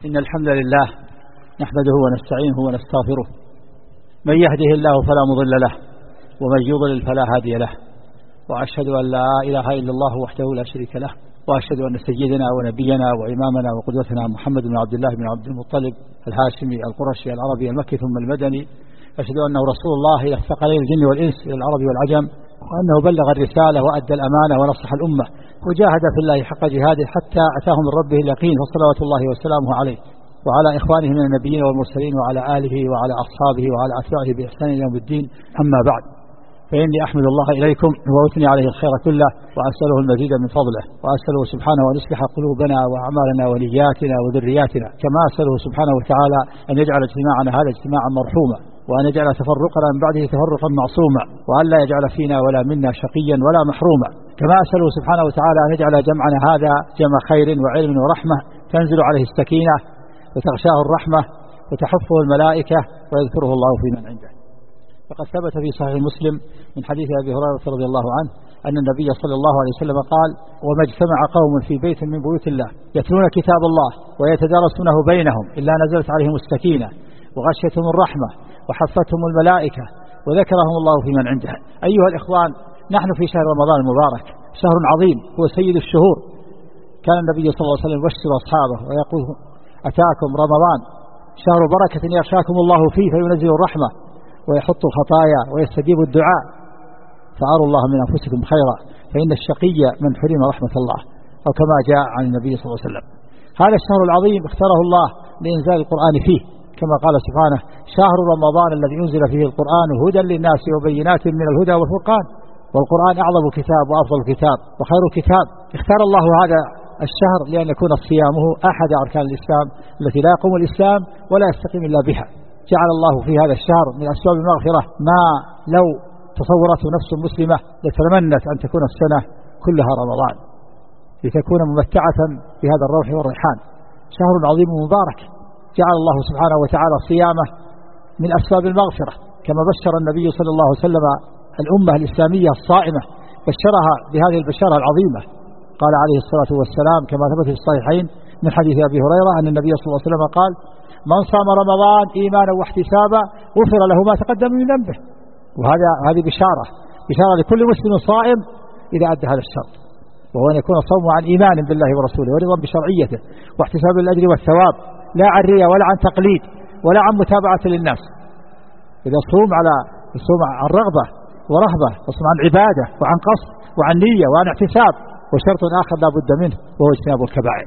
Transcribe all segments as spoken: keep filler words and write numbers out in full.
إن الحمد لله نحمده ونستعينه ونستغفره، من يهده الله فلا مضل له ومن يضلل فلا هادي له، وأشهد أن لا إله إلا الله وحده لا شريك له، وأشهد أن سيدنا ونبينا وإمامنا وقدوتنا محمد بن عبد الله بن عبد المطلب الهاشمي القرشي العربي المكي ثم المدني، أشهد أنه رسول الله إلى الثقلين الجن والإنس إلى العرب والعجم، وأنه بلغ الرسالة وأدى الأمانة ونصح الأمة وجاهد في الله حق جهاده حتى أتاه من ربه اليقين، فصلوات الله وسلامه عليه وعلى إخوانه من النبيين والمرسلين وعلى آله وعلى أصحابه وعلى أتباعه بإحسان إلى يوم الدين. أما بعد، فإني أحمد الله إليكم وأثني عليه الخير كله، وأسأله المزيد من فضله، وأسأله سبحانه أن يصلح قلوبنا وأعمالنا ونياتنا وذرياتنا، كما أسأله سبحانه وتعالى أن يجعل اجتماعنا هذا اجتماعا مرحوما، وأن يجعل تفرقنا من بعده تفرقا معصوما، وأن لا يجعل فينا ولا منا شقيا ولا محروما، كما أسأله سبحانه وتعالى أن يجعل جمعنا هذا جمع خير وعلم ورحمة تنزل عليه السكينة وتغشاه الرحمة وتحفه الملائكة ويذكره الله في من عنده. فقد ثبت في صحيح مسلم من حديث أبي هريرة رضي الله عنه أن النبي صلى الله عليه وسلم قال: وما اجتمع قوم في بيت من بيوت الله يتلون كتاب الله ويتدارسونه بينهم إلا نزلت عليهم السكينة وغشيتهم الرحمة وحفتهم الملائكة وذكرهم الله في من عنده. أيها الإخوان، نحن في شهر رمضان المبارك، شهر عظيم هو سيد الشهور. كان النبي صلى الله عليه وسلم يبشر أصحابه ويقول: أتاكم رمضان شهر بركة يغشاكم الله فيه فينزل الرحمة ويحط الخطايا ويستجيب الدعاء، فأروا الله من أنفسكم خيرا فإن الشقي من حرم رحمة الله، أو كما جاء عن النبي صلى الله عليه وسلم. هذا الشهر العظيم اختاره الله لإنزال القرآن فيه، كما قال سبحانه: شهر رمضان الذي أنزل فيه القرآن هدى للناس وبينات من الهدى والفرقان. والقرآن أعظم كتاب وأفضل كتاب وخير كتاب. اختار الله هذا الشهر لأن يكون صيامه أحد أركان الإسلام التي لا يقوم الإسلام ولا يستقيم إلا بها. جعل الله في هذا الشهر من أسباب المغفرة ما لو تصورته نفس مسلمة لتمنت أن تكون السنة كلها رمضان، لتكون ممتعة بهذا الروح والريحان. شهر عظيم مبارك جعل الله سبحانه وتعالى صيامه من أسباب المغفرة، كما بشر النبي صلى الله عليه وسلم الأمة الإسلامية الصائمة، بشرها بهذه البشارة العظيمة. قال عليه الصلاة والسلام كما ثبت في الصحيحين من حديث أبي هريرة أن النبي صلى الله عليه وسلم قال: من صام رمضان إيمانا واحتسابا غفر له ما تقدم من ذنبه. وهذا هذه بشارة بشارة لكل مسلم صائم إذا أدى هذا الشرط، وهو أن يكون صومه عن إيمان بالله ورسوله ورضا بشرعيته واحتساب الأجر والثواب، لا عن رياء ولا عن تقليد ولا عن متابعة للناس. إذا صوم على الصوم عن رغبة ورهبة، وصوم عن عبادة وعن قصد وعن نية وعن احتساب. وشرط آخر لا بد منه وهو اجتناب الكبائر،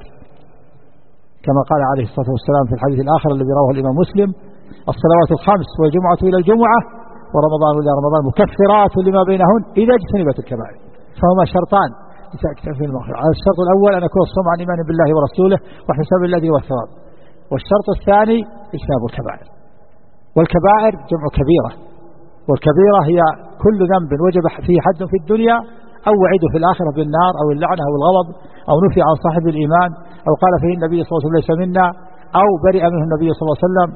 كما قال عليه الصلاة والسلام في الحديث الآخر الذي رواه الإمام مسلم: الصلوات الخمس والجمعة إلى الجمعة ورمضان إلى رمضان مكفرات لما بينهن إذا اجتنبت الكبائر. فهما شرطان في المغفرة. الشرط الأول أن يكون الصوم عن إيمان بالله ورسوله واحتساب الذي والثواب، والشرط الثاني اجتناب الكبائر. والكبائر جمع كبيرة، والكبيرة هي كل ذنب وجب فيه حد في الدنيا أو وعده في الآخرة بالنار أو اللعنة أو الغضب أو نفي عن صاحب الإيمان أو قال فيه النبي صلى الله عليه وسلم ليس منا أو برئ منه النبي صلى الله عليه وسلم.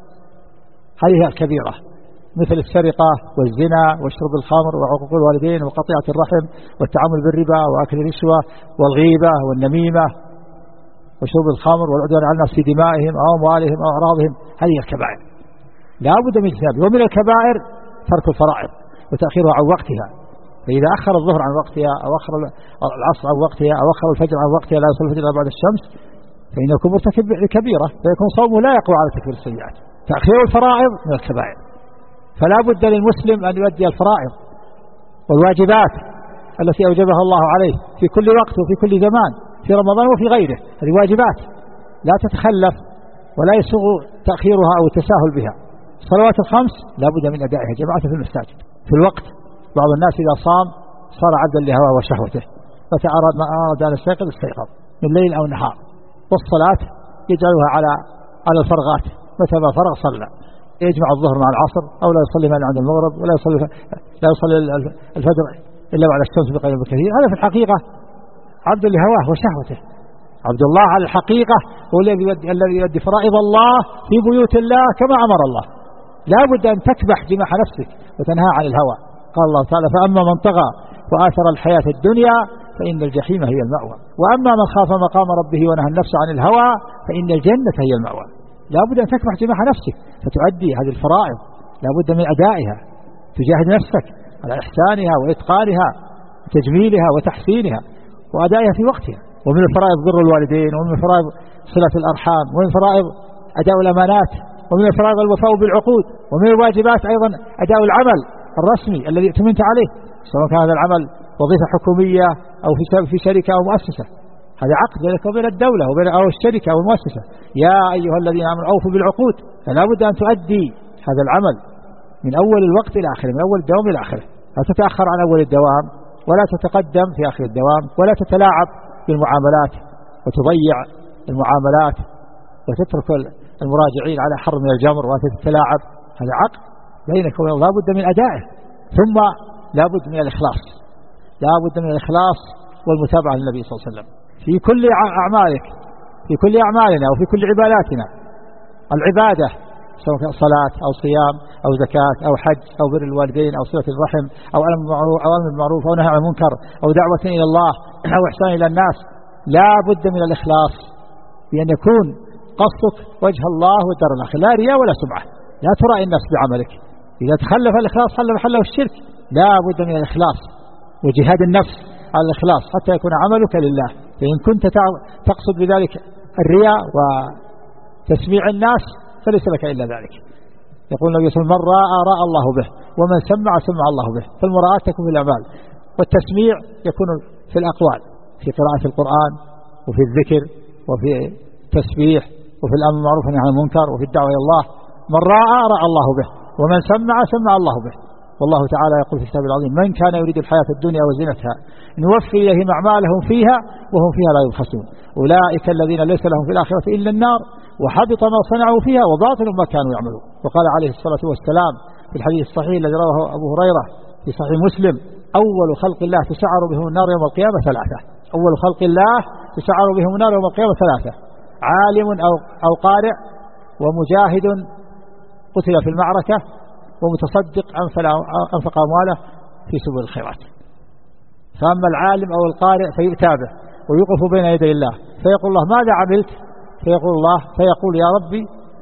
هذه الكبيرة مثل السرقة والزنا وشرب الخمر وعقوق الوالدين وقطيعة الرحم والتعامل بالربا وأكل الرشوة والغيبة والنميمة وشرب الخمر والعدوان على الناس في دمائهم أو أموالهم أو أعراضهم. هذه الكبائر لا بد من اجتنابها. ومن الكبائر ترك الفرائض وتأخيرها عن وقتها. فإذا أخر الظهر عن وقتها أو أخر العصر عن وقتها أو أخر الفجر عن وقتها لا يصل الفجر إلا بعد الشمس فإنه يكون مرتكب كبيرة، فيكون صومه لا يقوى على تكفير السيئات. تأخير الفرائض من الكبائر، فلا بد للمسلم أن يؤدي الفرائض والواجبات التي أوجبها الله عليه في كل وقت وفي كل زمان، في رمضان وفي غيره. هذه واجبات لا تتخلف ولا يسوغ تأخيرها أو التساهل بها. الصلوات الخمس لا بد من أدائها جماعة في المساجد في الوقت. بعض الناس إذا صام صار عبدا لهواه وشهوته، متى أراد ما أراد أن يستيقظ استيقظ من ليل أو نهار. والصلاة يجعلها على على الفرغات، متى ما فرغ صلى. يجمع الظهر مع العصر أو لا يصلي ما عند المغرب ولا يصلي لا يصلي الفجر إلا بعد الشمس بقليل بكثير. هذا في الحقيقة عبد لهواه وشهوته. عبد الله على الحقيقة هو الذي يؤدي فرائض الله في بيوت الله كما أمر الله. لا بد أن تكبح جماح نفسك وتنهى عن الهوى. قال الله تعالى: فأما من طغى وآثر الحياة الدنيا فإن الجحيم هي المأوى. وأما من خاف مقام ربه ونهى النفس عن الهوى فإن الجنة هي المأوى. لا بد أن تكبح جماح نفسك فتؤدي هذه الفرائض، لا بد من أدائها، تجاهد نفسك على إحسانها وإتقانها وتجميلها وتحسينها وأدائها في وقتها. ومن الفرائض بر الوالدين، ومن الفرائض صلة الأرحام، ومن الفرائض أداء الأمانات، ومن الفرائض الوفاء بالعقود، ومن الواجبات أيضا أداء العمل الرسمي الذي ائتمنت عليه، سواء كان هذا العمل وظيفة حكومية أو في شركة أو مؤسسة، هذا عقد بينك وبين الدولة وبين أو الشركة أو المؤسسة. يا أيها الذين آمنوا أوفوا بالعقود، فلا بد أن تؤدي هذا العمل من أول الوقت إلى آخره، من أول الدوام إلى آخره، لا تتأخر عن أول الدوام ولا تتقدم في آخر الدوام، ولا تتلاعب بالمعاملات وتضيع المعاملات وتترك المراجعين على حر من الجمر وأنت تتلاعب. هذا عقد بينك وبين الله، لا بد من أدائه. ثم لا بد من الإخلاص، لا بد من الإخلاص والمتابعة للنبي صلى الله عليه وسلم في كل أعمالك، في كل أعمالنا وفي كل عباداتنا. العبادة سواء كان صلاة أو صيام أو زكاة أو حج أو بر الوالدين أو صلة الرحم أو أمر بالمعروف أو نهي عن المنكر أو دعوة إلى الله أو إحسان إلى الناس، لا بد من الإخلاص، بأن يكون قصدك وجه الله والدار الآخرة، لا رياء ولا سمعة، لا ترائي الناس بعملك. إذا تخلف الإخلاص حل محله الشرك. لا بد من الإخلاص وجهاد النفس على الإخلاص حتى يكون عملك لله. فإن كنت تقصد بذلك الرياء وتسميع الناس فليس لك إلا ذلك. يقول النبي صلى الله عليه وسلم: من رأى رأى الله به، ومن سمع سمع الله به. فالمراءة تكون في الأعمال، والتسميع يكون في الأقوال، في قراءة القرآن وفي الذكر وفي التسبيح وفي الأمر بالمعروف والنهي عن المنكر وفي الدعوة إلى الله. من رأى رأى الله به، ومن سمع سمع الله به. والله تعالى يقول في كتابه العظيم: من كان يريد الحياة الدنيا وزينتها نوفي إليهم أعمالهم فيها وهم فيها لا يبخسون. أولئك الذين ليس لهم في الآخرة إلا النار وحبط ما صنعوا فيها وباطل ما كانوا يعملون. وقال عليه الصلاة والسلام في الحديث الصحيح الذي رواه أبو هريرة في صحيح مسلم: أول خلق الله تسعر بهم النار يوم القيامة ثلاثة. أول خلق الله تسعر بهم النار يوم القيامة ثلاثة: عالم أو, أو قارئ، ومجاهد قتل في المعركة، ومتصدق أنفق أمواله في سبل الخيرات. فأما العالم أو القارئ فيؤتى به ويوقف بين يدي الله فيقول الله: ماذا عملت؟ فيقول الله فيقول: يا ربي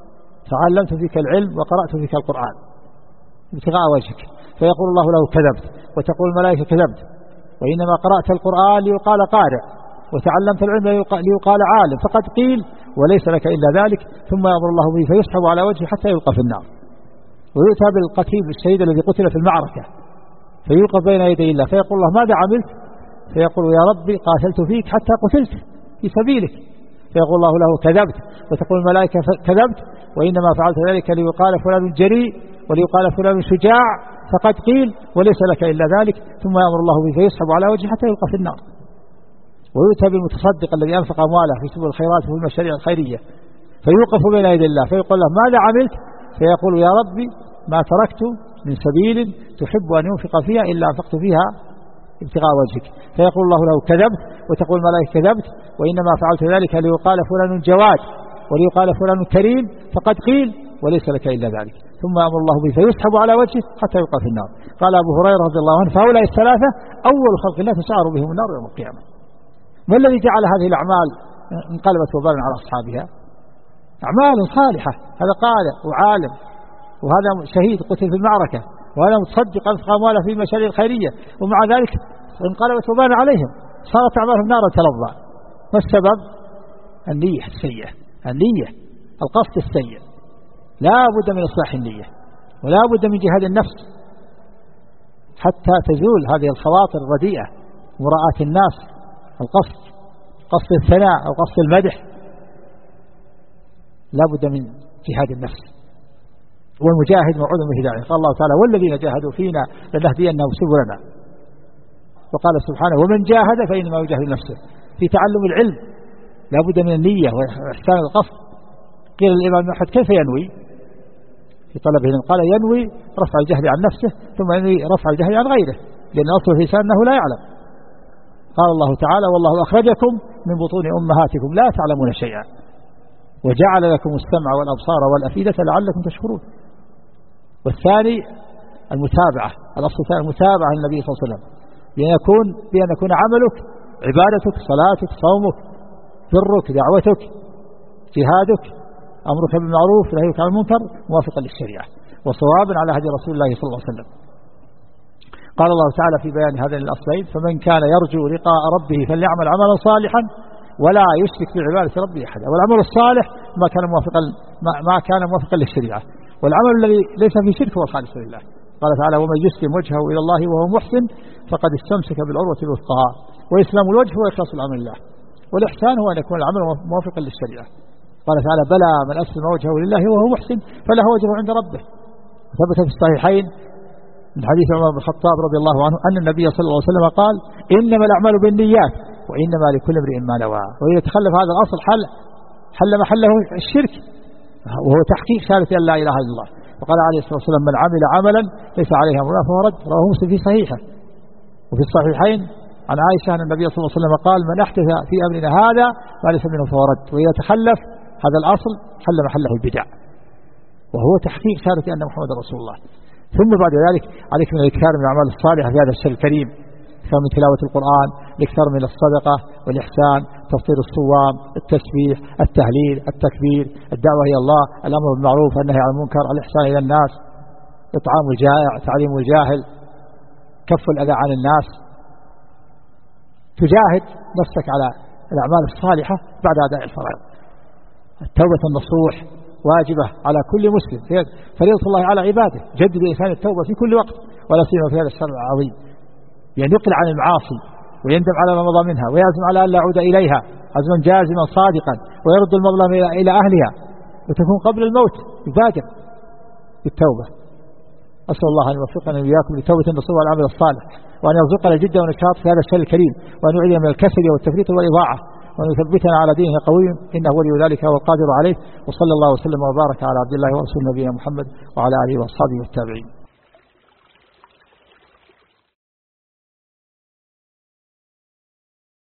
تعلمت فيك العلم وقرأت فيك القرآن ابتغاء وجهك. فيقول الله له: كذبت. وتقول الملائكة: كذبت، وإنما قرأت القرآن ليقال قارئ، وتعلمت العلم ليقال عالم، فقد قيل وليس لك إلا ذلك. ثم يأمر الله به فيسحب على وجهه حتى يلقى في النار. ويؤتى بالقتيل الشهيد الذي قتل في المعركة فيوقف بين يدي الله فيقول الله: ماذا عملت؟ فيقول: يا ربي قاتلت فيك حتى قتلت في سبيلك. فيقول الله له: كذبت. وتقول الملائكة: كذبت، وإنما فعلت ذلك ليقال فلان جريء وليقال فلان شجاع، فقد قيل وليس لك إلا ذلك. ثم يأمر الله به فيسحب على وجهه حتى يلقى في النار. ويؤتى بالمتصدق الذي أنفق أمواله في سبل الخيرات وفي المشاريع الخيرية فيوقف بين يدي الله فيقول له: ماذا عملت؟ فيقول: يا ربي ما تركت من سبيل تحب أن ينفق فيها إلا أنفقت فيها ابتغاء وجهك. فيقول الله له: كذبت. وتقول الملائكة: كذبت، وإنما فعلت ذلك ليقال فلان جواد وليقال فلان كريم، فقد قيل وليس لك إلا ذلك. ثم أمر الله به فيسحب على وجهه حتى يلقى في النار. قال أبو هريرة رضي الله عنه: فهؤلاء الثلاثة أول خلق الله تسعر بهم النار يوم القيامة. ما الذي جعل هذه الأعمال انقلبت وبالا على أصحابها؟ أعمال صالحة، هذا قارئ وعالم، وهذا شهيد قتل في المعركة، وهذا متصدق أنفق أمواله في المشاريع الخيرية، ومع ذلك انقلبت وبالا عليهم، صارت أعمالهم نارا تلظى. ما السبب؟ النية السيئة، النية القصد السيء. لا بد من إصلاح النية، ولا بد من جهاد النفس حتى تزول هذه الخواطر الرديئة، مراءة الناس، القصد، قصد الثناء أو قصد المدح. لا بد من جهاد النفس. والمجاهد موعود بهداية. قال الله تعالى: والذين جاهدوا فينا لنهدينهم سبلنا. وقال سبحانه: ومن جاهد فإنما يجاهد نفسه. في تعلم العلم لا بد من النية وإحسان القصد. قيل الإمام أحمد: كيف ينوي في طلب العلم؟ قال: ينوي رفع الجهل عن نفسه ثم ينوي رفع الجهل عن غيره، لأن أصل في لسانه أنه لا يعلم. قال الله تعالى: والله أخرجكم من بطون أمهاتكم لا تعلمون شيئا وجعل لكم السمع والأبصار والأفئدة لعلكم تشكرون. والثاني المتابعة، الأصل الثاني المتابعة للنبي صلى الله عليه وسلم، بأن يكون, بأن يكون عملك عبادتك، صلاتك، صومك، برك، دعوتك، جهادك، أمرك بالمعروف نهيك عن المنكر موافقا للشريعة وصوابا على هدي رسول الله صلى الله عليه وسلم. قال الله تعالى في بيان هذين الأصلين: فمن كان يرجو لقاء ربه فليعمل عملا صالحا ولا يشرك بعبادة ربه أحدا. والعمل الصالح ما كان موافقا ما كان موافقا للشريعة، والعمل الذي ليس فيه شرك هو الخالص لله. قال تعالى: ومن يسلم وجهه إلى الله وهو محسن فقد استمسك بالعروة الوثقى. وإسلام الوجه هو إخلاص العمل لله، والإحسان هو أن يكون العمل موافقا للشريعة. قال تعالى: بلى من أسلم وجهه لله وهو محسن فله وجهه عند ربه. ثبت في الصحيحين من حديث عمر بن الخطاب رضي الله عنه أن النبي صلى الله عليه وسلم قال: إنما الأعمال بالنيات وإنما لكل امرئ ما نوى. وإذا تخلف هذا الأصل حل حل محله الشرك، وهو تحقيق شهادة أن لا إله إلا الله. وقال عليه الصلاة والسلام: من عمل عملا ليس عليه أمرنا فهو رد. رواه مسلم في صحيحه. وفي الصحيحين عن عائشة أن النبي صلى الله عليه وسلم قال: من أحدث في أمرنا هذا ما ليس منه فهو رد. وإذا تخلف هذا الأصل حل محله البدع، وهو تحقيق شهادة أن محمد رسول الله. ثم بعد ذلك عليك من الإكثار من الأعمال الصالحة في هذا الشهر الكريم، الإكثار من تلاوة القرآن، الإكثار من الصدقة والإحسان، تفطير الصوام، التسبيح، التهليل، التكبير، الدعوة إلى الله، الأمر بالمعروف، النهي عن المنكر، الإحسان إلى الناس، إطعام الجائع، تعليم الجاهل، كف الأذى عن الناس. تجاهد نفسك على الأعمال الصالحة بعد أداء الفرائض. التوبة النصوح واجبة على كل مسلم، فريضة الله على عباده. جدد الإنسان التوبة في كل وقت، ولا سيما في هذا الشهر العظيم، يعني يقلع عن المعاصي ويندم على ما مضى منها ويعزم على أن لا يعود إليها عزما جازما صادقا، ويرد المظلم إلى أهلها، وتكون قبل الموت يبادر بالتوبة. أسأل الله أن يوفقنا وإياكم لتوبة النصوح والعمل الصالح، وأن يرزقنا الجد والنشاط في هذا الشهر الكريم، وأن يعيذنا من الكسل والتفريط والإضاعة، وأن يثبتنا على دينه قوي إنه ولي ذلك والقادر عليه. وصلى الله وسلم وبارك على عبد الله ورسول نبينا محمد وعلى آله وأصحابه والتابعين.